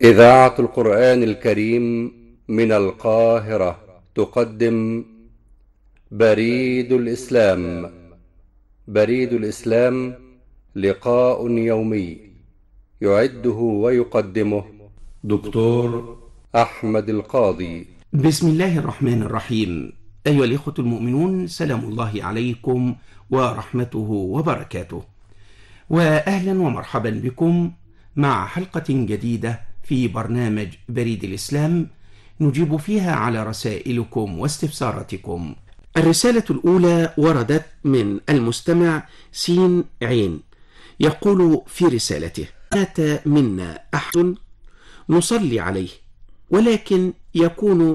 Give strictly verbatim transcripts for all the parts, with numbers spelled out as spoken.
إذاعة القرآن الكريم من القاهرة تقدم بريد الإسلام. بريد الإسلام لقاء يومي يعده ويقدمه دكتور أحمد القاضي. بسم الله الرحمن الرحيم. أيها الإخوة المؤمنون، سلام الله عليكم ورحمته وبركاته، وأهلا ومرحبا بكم مع حلقة جديدة في برنامج بريد الإسلام نجيب فيها على رسائلكم واستفساراتكم. الرسالة الأولى وردت من المستمع سين عين، يقول في رسالته: مات منا أحد نصلي عليه، ولكن يكون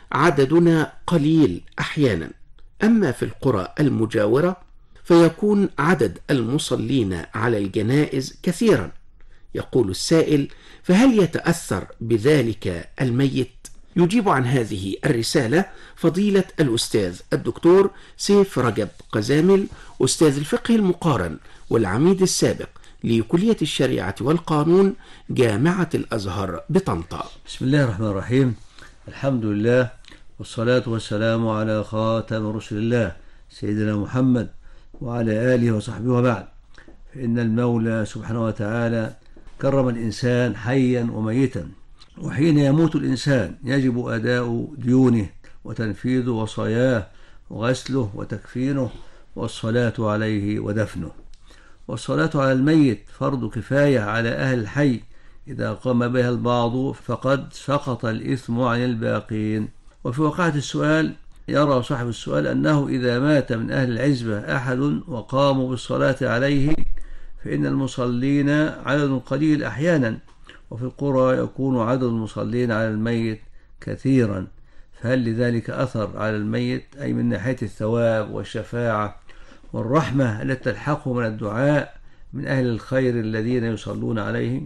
عددنا قليل أحيانا، أما في القرى المجاورة فيكون عدد المصلين على الجنائز كثيرا. يقول السائل: فهل يتأثر بذلك الميت؟ يجيب عن هذه الرسالة فضيلة الأستاذ الدكتور سيف رجب قزامل، أستاذ الفقه المقارن والعميد السابق لكلية الشريعة والقانون جامعة الأزهر بطنطا. بسم الله الرحمن الرحيم. الحمد لله والصلاة والسلام على خاتم رسل الله سيدنا محمد وعلى آله وصحبه وبعد. فإن المولى سبحانه وتعالى كرم الإنسان حيا وميتا، وحين يموت الإنسان يجب أداء ديونه وتنفيذ وصاياه وغسله وتكفينه والصلاة عليه ودفنه. والصلاة على الميت فرض كفاية على أهل الحي، إذا قام بها البعض فقد سقط الإثم عن الباقين. وفي واقعة السؤال يرى صاحب السؤال أنه إذا مات من أهل العزبة أحد وقاموا بالصلاة عليه فإن المصلين عدد قليل أحيانا، وفي القرى يكون عدد المصلين على الميت كثيرا، فهل لذلك أثر على الميت، أي من ناحية الثواب والشفاعة والرحمة التي تلحقه من الدعاء من أهل الخير الذين يصلون عليهم؟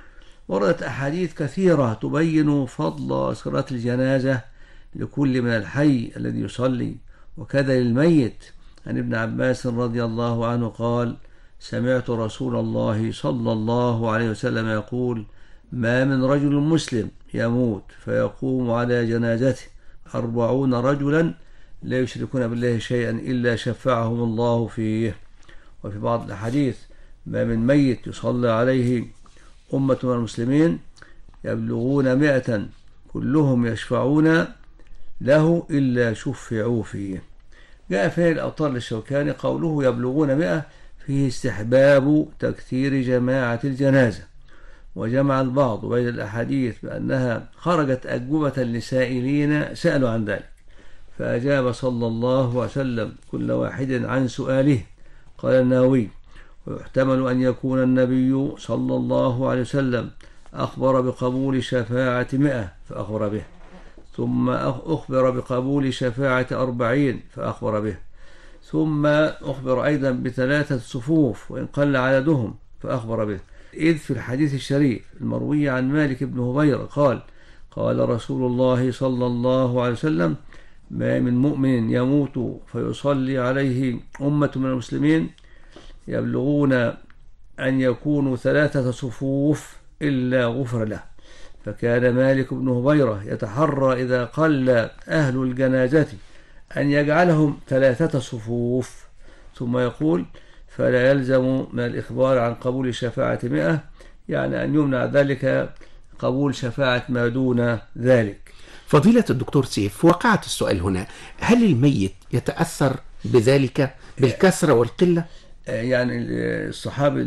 وردت أحاديث كثيرة تبين فضل صلاة الجنازة لكل من الحي الذي يصلي، وكذا للميت. عن ابن عباس رضي الله عنه قال: سمعت رسول الله صلى الله عليه وسلم يقول: ما من رجل مسلم يموت فيقوم على جنازته أربعون رجلا لا يشركون بالله شيئا إلا شفعهم الله فيه. وفي بعض الأحاديث: ما من ميت يصلى عليه أمة من المسلمين يبلغون مئة كلهم يشفعون له إلا شفعوا فيه. جاء في الأوطار للشوكاني قوله يبلغون مئة فيه استحباب تكثير جماعة الجنازة، وجمع البعض بين الأحاديث بأنها خرجت أجوبة لسائلين سألوا عن ذلك، فأجاب صلى الله عليه وسلم كل واحد عن سؤاله. قال النووي: ويحتمل أن يكون النبي صلى الله عليه وسلم أخبر بقبول شفاعة مئة فأخبر به، ثم أخبر بقبول شفاعة أربعين فأخبر به، ثم أخبر أيضا بثلاثة صفوف وإن قل عددهم فأخبر به. إذ في الحديث الشريف المروي عن مالك بن هبيرة قال: قال رسول الله صلى الله عليه وسلم: ما من مؤمن يموت فيصلي عليه أمة من المسلمين يبلغون أن يكونوا ثلاثة صفوف إلا غفر له. فكان مالك بن هبيرة يتحرى إذا قل أهل الجنازة أن يجعلهم ثلاثة صفوف، ثم يقول: فلا يلزم من الإخبار عن قبول شفاعة مئة، يعني أن يمنع ذلك قبول شفاعة ما دون ذلك. فضيلة الدكتور سيف، وقعت السؤال هنا: هل الميت يتأثر بذلك بالكثرة والقلة؟ يعني الصحابي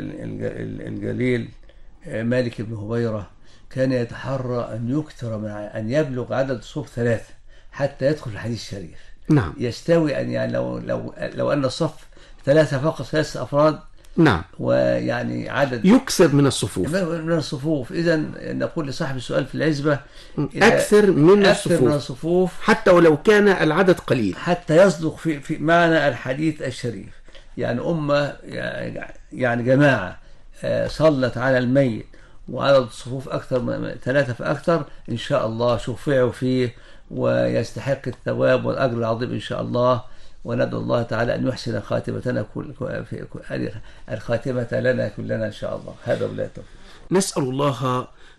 الجليل مالك بن هبيرة كان يتحرى أن يكثر من أن يبلغ عدد الصفوف ثلاثة حتى يدخل في الحديث الشريف. نعم. يستوي أن يعني لو لو لو أن الصف ثلاثة فقط، ثلاثة أفراد. نعم. ويعني عدد يكثر من الصفوف من الصفوف. إذا نقول لصاحب السؤال في العزبة: أكثر من أكثر الصفوف من الصفوف حتى ولو كان العدد قليل، حتى يصدق في في معنى الحديث الشريف. يعني أمة يعني جماعة صلت على الميت وعدد الصفوف أكثر من ثلاثة فأكثر، إن شاء الله شفعوا فيه ويستحق الثواب والأجر العظيم إن شاء الله. وندعو الله تعالى أن يحسن خاتمتنا كل الخاتمة لنا كلنا إن شاء الله. هذا ولا توفيق. نسأل الله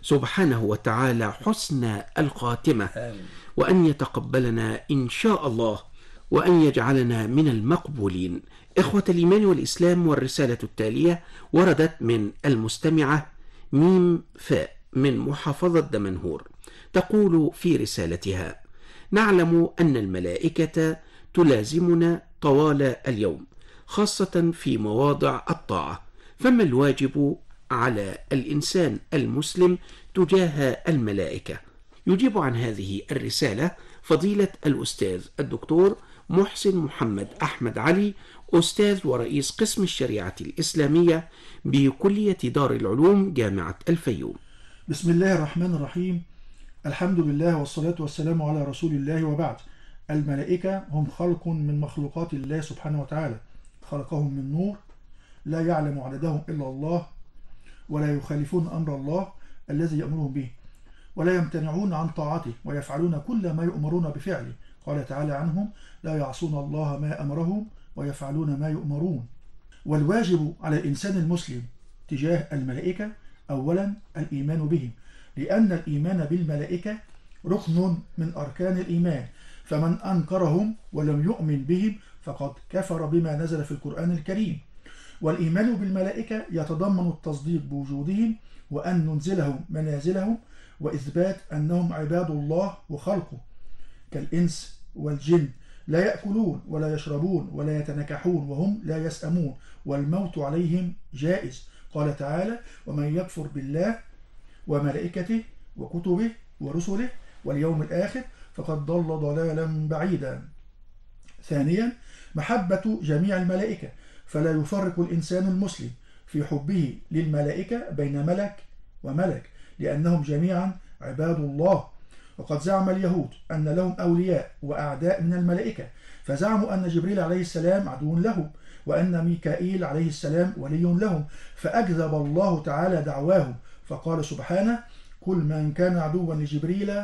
سبحانه وتعالى حسن الخاتمة، آمين. وأن يتقبلنا إن شاء الله، وأن يجعلنا من المقبولين. إخوة الإيمان والإسلام، والرسالة التالية وردت من المستمعة ميم فاء من محافظة دمنهور، تقول في رسالتها: نعلم أن الملائكة تلازمنا طوال اليوم، خاصة في مواضع الطاعة، فما الواجب على الإنسان المسلم تجاه الملائكة؟ يجيب عن هذه الرسالة فضيلة الأستاذ الدكتور محسن محمد أحمد علي، أستاذ ورئيس قسم الشريعة الإسلامية بكلية دار العلوم جامعة الفيوم. بسم الله الرحمن الرحيم. الحمد لله والصلاة والسلام على رسول الله، وبعد. الملائكة هم خلق من مخلوقات الله سبحانه وتعالى، خلقهم من نور لا يعلم عددهم إلا الله، ولا يخالفون أمر الله الذي يأمرهم به، ولا يمتنعون عن طاعته، ويفعلون كل ما يؤمرون بفعله. قال تعالى عنهم: لا يعصون الله ما أمرهم ويفعلون ما يؤمرون. والواجب على الإنسان المسلم تجاه الملائكة أولا الإيمان بهم، لأن الإيمان بالملائكة ركن من أركان الإيمان، فمن أنكرهم ولم يؤمن بهم فقد كفر بما نزل في القرآن الكريم. والإيمان بالملائكة يتضمن التصديق بوجودهم، وأن ننزلهم منازلهم، وإثبات أنهم عباد الله وخلقه كالإنس والجن، لا يأكلون ولا يشربون ولا يتنكحون وهم لا يسأمون، والموت عليهم جائز. قال تعالى: ومن يكفر بالله وملائكته وكتبه ورسله واليوم الآخر فقد ضل ضلالا بعيدا. ثانيا محبة جميع الملائكة، فلا يفرق الإنسان المسلم في حبه للملائكة بين ملك وملك، لأنهم جميعا عباد الله. وقد زعم اليهود أن لهم أولياء وأعداء من الملائكة، فزعموا أن جبريل عليه السلام عدو لهم، وأن ميكائيل عليه السلام ولي لهم، فأكذب الله تعالى دعواهم، فقال سبحانه: كل من كان عدوا لجبريل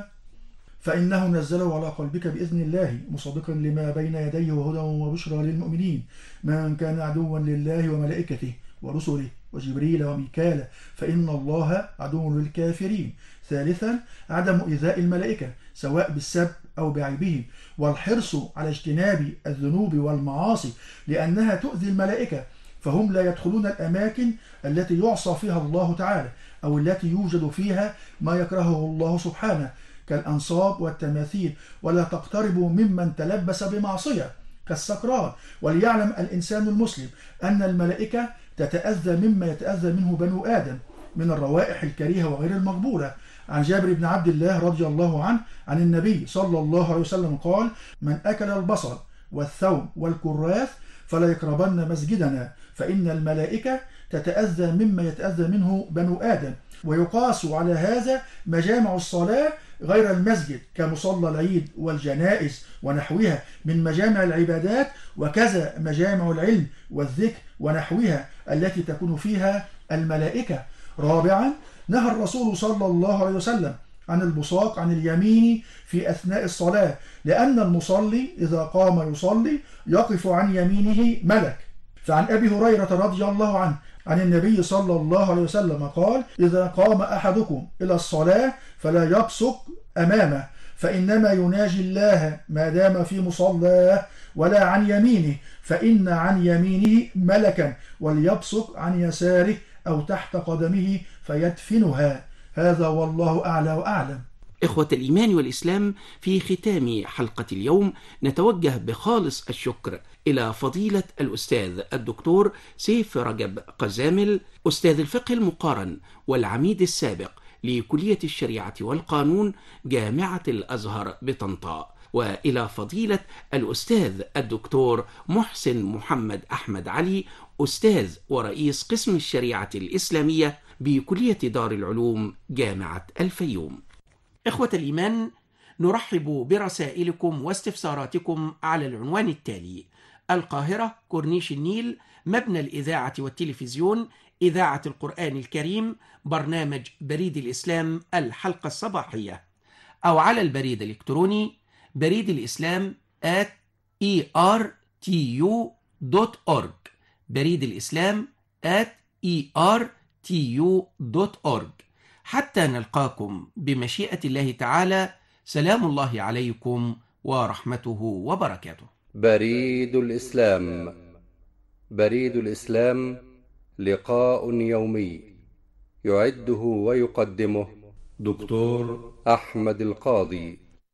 فإنه نزله على قلبك بإذن الله مصدقا لما بين يديه وهدى وبشرى للمؤمنين. من كان عدوا لله وملائكته ورسله وجبريل وميكال فإن الله عدو للكافرين. ثالثا عدم إيذاء الملائكة سواء بالسب أو بعيبهم، والحرص على اجتناب الذنوب والمعاصي، لأنها تؤذي الملائكة، فهم لا يدخلون الأماكن التي يعصى فيها الله تعالى، أو التي يوجد فيها ما يكرهه الله سبحانه كالأنصاب والتماثيل، ولا تقتربوا ممن تلبس بمعصية كالسكران. وليعلم الإنسان المسلم أن الملائكة تتأذى مما يتأذى منه بنو آدم من الروائح الكريهة وغير المقبولة. عن جابر بن عبد الله رضي الله عنه عن النبي صلى الله عليه وسلم قال: من أكل البصل والثوم والكراث فلا يقربن مسجدنا، فإن الملائكة تتأذى مما يتأذى منه بنو آدم. ويقاس على هذا مجامع الصلاة غير المسجد كمصلى العيد والجنائز ونحوها من مجامع العبادات، وكذا مجامع العلم والذكر ونحوها التي تكون فيها الملائكة. رابعا نهى الرسول صلى الله عليه وسلم عن البصاق عن اليمين في أثناء الصلاة، لأن المصلي إذا قام يصلي يقف عن يمينه ملك. فعن أبي هريرة رضي الله عنه عن النبي صلى الله عليه وسلم قال: إذا قام أحدكم إلى الصلاة فلا يبصق أمامه، فإنما يناجي الله ما دام في مصلاه، ولا عن يمينه، فإن عن يمينه ملكا، وليبصق عن يساره أو تحت قدمه فيدفنها. هذا والله أعلى وأعلم. إخوة الإيمان والإسلام، في ختام حلقة اليوم نتوجه بخالص الشكر إلى فضيلة الأستاذ الدكتور سيف رجب قزامل، أستاذ الفقه المقارن والعميد السابق لكلية الشريعة والقانون جامعة الأزهر بطنطا، وإلى فضيلة الأستاذ الدكتور محسن محمد أحمد علي، أستاذ ورئيس قسم الشريعة الإسلامية بكلية دار العلوم جامعة الفيوم. إخوة الإيمان، نرحب برسائلكم واستفساراتكم على العنوان التالي: القاهرة، كورنيش النيل، مبنى الإذاعة والتلفزيون، إذاعة القرآن الكريم، برنامج بريد الإسلام الحلقة الصباحية، أو على البريد الإلكتروني بريد الإسلام at e r t u dot org، بريد الإسلام at e r t u dot org. حتى نلقاكم بمشيئة الله تعالى، سلام الله عليكم ورحمته وبركاته. بريد الإسلام. بريد الإسلام لقاء يومي يعده ويقدمه دكتور أحمد القاضي.